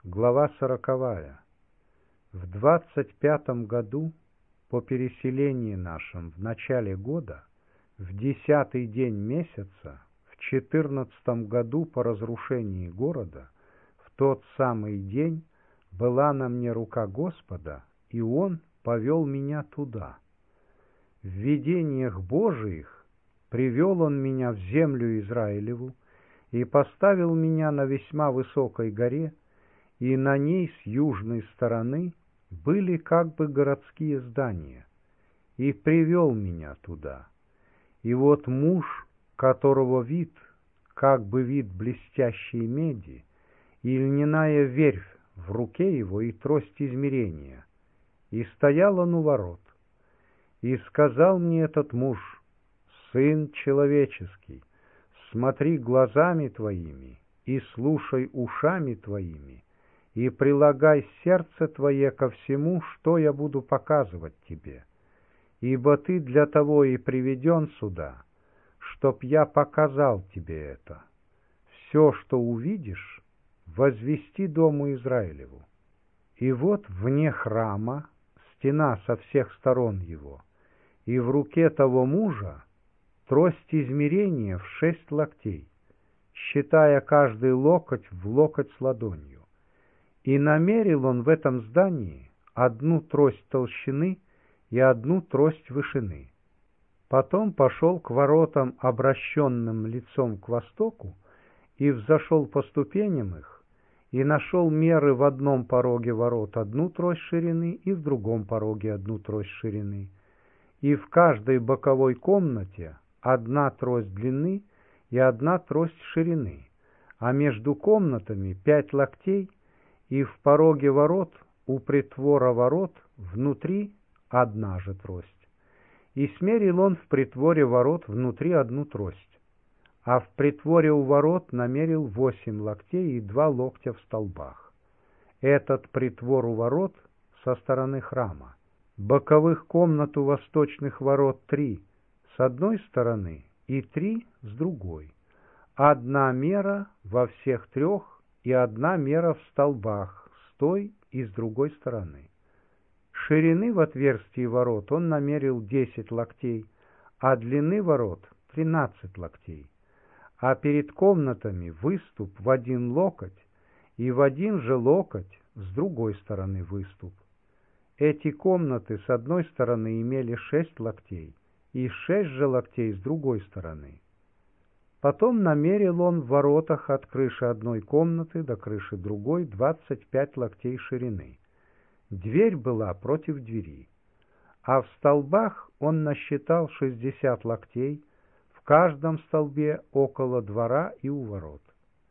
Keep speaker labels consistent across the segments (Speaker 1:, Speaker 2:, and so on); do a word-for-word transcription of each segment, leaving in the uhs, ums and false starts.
Speaker 1: Глава сороковая. В двадцать пятом году по переселении нашем в начале года, в десятый день месяца, в четырнадцатом году по разрушении города, в тот самый день была на мне рука Господа, и Он повел меня туда. В видениях Божиих привел Он меня в землю Израилеву и поставил меня на весьма высокой горе, и на ней с южной стороны были как бы городские здания, и привел меня туда. И вот муж, которого вид, как бы вид блестящей меди, и льняная верфь в руке его, и трость измерения, и стоял он у ворот. И сказал мне этот муж: «Сын человеческий, смотри глазами твоими, и слушай ушами твоими, и прилагай сердце твое ко всему, что я буду показывать тебе. Ибо ты для того и приведен сюда, чтоб я показал тебе это. Все, что увидишь, возвести дому Израилеву. И вот вне храма стена со всех сторон его, и в руке того мужа трость измерения в шесть локтей, считая каждый локоть в локоть с ладонью. И намерил он в этом здании одну трость толщины и одну трость вышины. Потом пошел к воротам, обращенным лицом к востоку, и взошел по ступеням их, и нашел меры в одном пороге ворот одну трость ширины, и в другом пороге одну трость ширины. И в каждой боковой комнате одна трость длины и одна трость ширины, а между комнатами пять локтей, и в пороге ворот, у притвора ворот, внутри одна же трость. И смерил он в притворе ворот внутри одну трость, а в притворе у ворот намерил восемь локтей и два локтя в столбах. Этот притвор у ворот со стороны храма. Боковых комнат у восточных ворот три с одной стороны и три с другой. Одна мера во всех трех, и одна мера в столбах с той и с другой стороны. Ширины в отверстии ворот он намерил десять локтей, а длины ворот тринадцать локтей. А перед комнатами выступ в один локоть, и в один же локоть с другой стороны выступ. Эти комнаты с одной стороны имели шесть локтей, и шесть же локтей с другой стороны. Потом намерил он в воротах от крыши одной комнаты до крыши другой двадцать пять локтей ширины. Дверь была против двери. А в столбах он насчитал шестьдесят локтей, в каждом столбе около двора и у ворот.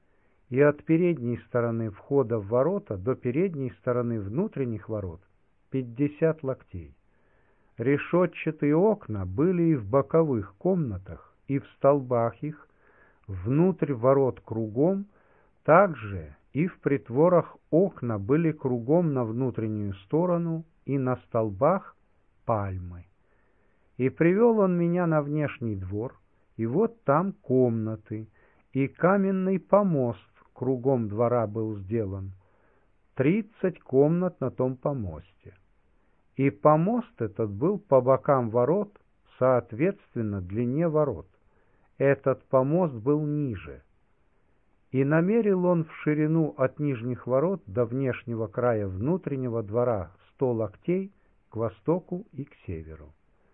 Speaker 1: И от передней стороны входа в ворота до передней стороны внутренних ворот пятьдесят локтей. Решетчатые окна были и в боковых комнатах, и в столбах их, внутрь ворот кругом, также и в притворах окна были кругом на внутреннюю сторону, и на столбах пальмы. И привел он меня на внешний двор, и вот там комнаты, и каменный помост кругом двора был сделан, тридцать комнат на том помосте. И помост этот был по бокам ворот, соответственно длине ворот. Этот помост был ниже. И намерил он в ширину от нижних ворот до внешнего края внутреннего двора сто локтей к востоку и к северу.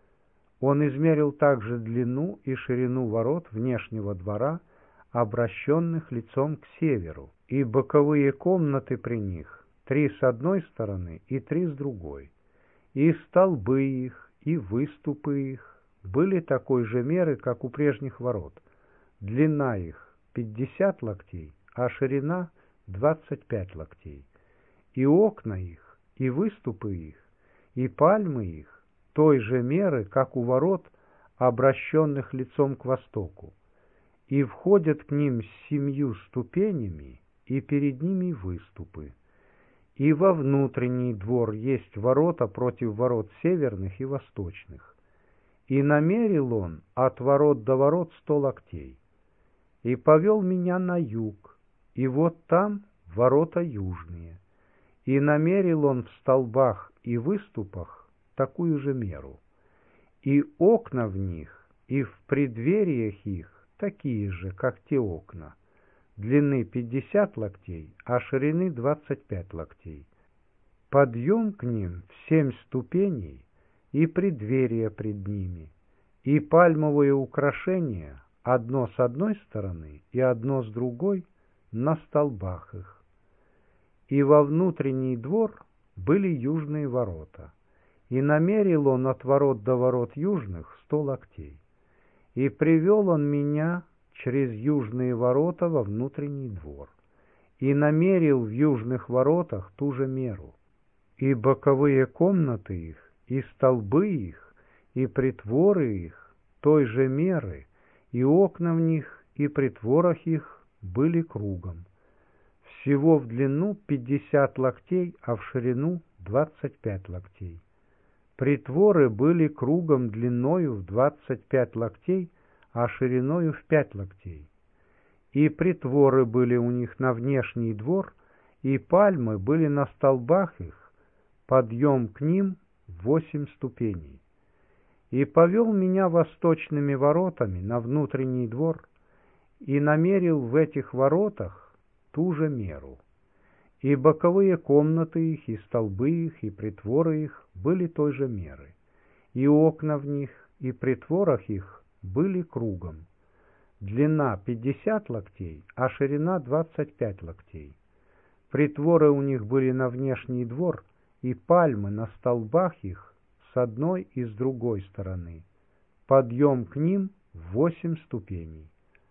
Speaker 1: Он измерил также длину и ширину ворот внешнего двора, обращенных лицом к северу, и боковые комнаты при них, три с одной стороны и три с другой. И столбы их, и выступы их были такой же меры, как у прежних ворот. Длина их пятьдесят локтей, а ширина двадцать пять локтей. И окна их, и выступы их, и пальмы их той же меры, как у ворот, обращенных лицом к востоку. И входят к ним с семью ступенями, и перед ними выступы. И во внутренний двор есть ворота против ворот северных и восточных. И намерил он от ворот до ворот сто локтей. И повел меня на юг, и вот там ворота южные, и намерил он в столбах и выступах такую же меру, и окна в них, и в преддвериях их такие же, как те окна, длины пятьдесят локтей, а ширины двадцать пять локтей. Подъем к ним в семь ступеней, и преддверия пред ними, и пальмовые украшения, одно с одной стороны и одно с другой, на столбах их. И во внутренний двор были южные ворота, и намерил он от ворот до ворот южных сто локтей. И привел он меня через южные ворота во внутренний двор, и намерил в южных воротах ту же меру, и боковые комнаты их, и столбы их, и притворы их той же меры, и окна в них, и притворах их были кругом. Всего в длину пятьдесят локтей, а в ширину двадцать пять локтей. Притворы были кругом длиною в двадцать пять локтей, а шириною в пять локтей. И притворы были у них на внешний двор, и пальмы были на столбах их, подъем к ним восемь ступеней. И повел меня восточными воротами на внутренний двор, и намерил в этих воротах ту же меру. И боковые комнаты их, и столбы их, и притворы их были той же меры, и окна в них, и притворах их были кругом. Длина пятьдесят локтей, а ширина двадцать пять локтей. Притворы у них были на внешний двор, и пальмы на столбах их с одной и с другой стороны. Подъем к ним восемь ступеней.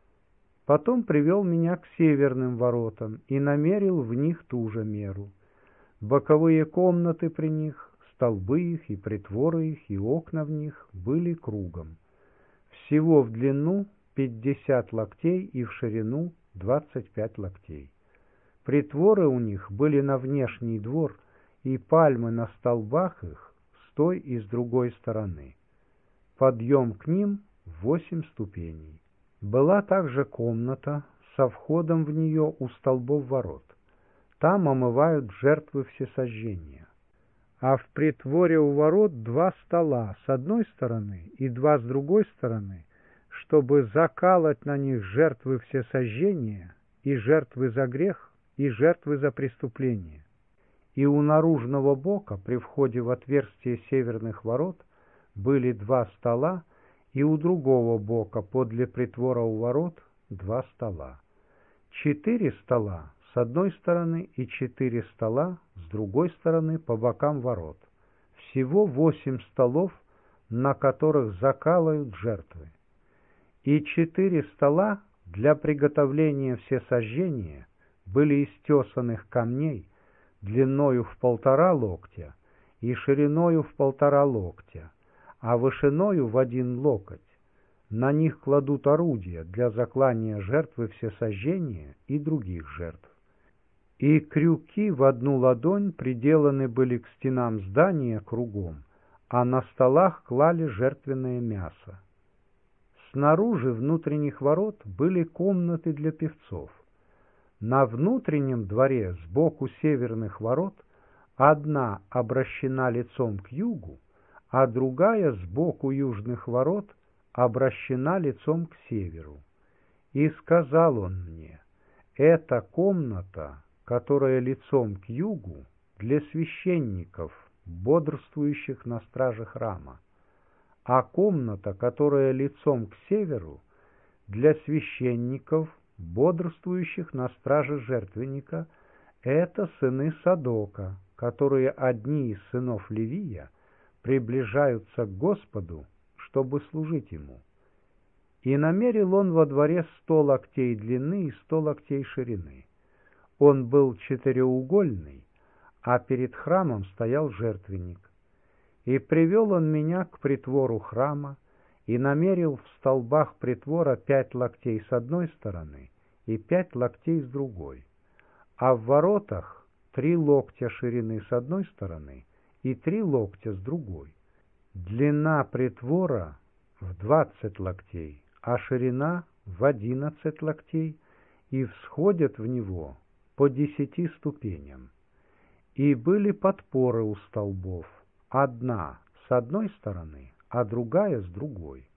Speaker 1: Потом привел меня к северным воротам и намерил в них ту же меру. Боковые комнаты при них, столбы их и притворы их, и окна в них были кругом. Всего в длину пятьдесят локтей и в ширину двадцать пять локтей. Притворы у них были на внешний двор, и пальмы на столбах их с той и с другой стороны. Подъем к ним восемь ступеней. Была также комната со входом в нее у столбов ворот. Там омывают жертвы всесожжения. А в притворе у ворот два стола с одной стороны и два с другой стороны, чтобы закалать на них жертвы всесожжения и жертвы за грех, и жертвы за преступление. И у наружного бока при входе в отверстие северных ворот были два стола, и у другого бока подле притвора у ворот два стола. Четыре стола с одной стороны и четыре стола с другой стороны по бокам ворот. Всего восемь столов, на которых закалывают жертвы. И четыре стола для приготовления всесожжения были из тесаных камней, длиною в полтора локтя и шириною в полтора локтя, а вышиною в один локоть. На них кладут орудия для заклания жертвы всесожжения и других жертв. И крюки в одну ладонь приделаны были к стенам здания кругом, а на столах клали жертвенное мясо. Снаружи внутренних ворот были комнаты для певцов. На внутреннем дворе сбоку северных ворот одна обращена лицом к югу, а другая сбоку южных ворот обращена лицом к северу. И сказал он мне: «Эта комната, которая лицом к югу, для священников, бодрствующих на страже храма, а комната, которая лицом к северу, для священников, бодрствующих на страже жертвенника, это сыны Садока, которые одни из сынов Левия, приближаются к Господу, чтобы служить Ему». И намерил он во дворе сто локтей длины и сто локтей ширины. Он был четыреугольный, а перед храмом стоял жертвенник. И привел он меня к притвору храма, и намерил в столбах притвора пять локтей с одной стороны и пять локтей с другой, а в воротах три локтя ширины с одной стороны и три локтя с другой. Длина притвора в двадцать локтей, а ширина в одиннадцать локтей, и всходят в него по десяти ступеням. И были подпоры у столбов, одна с одной стороны, а другая с другой.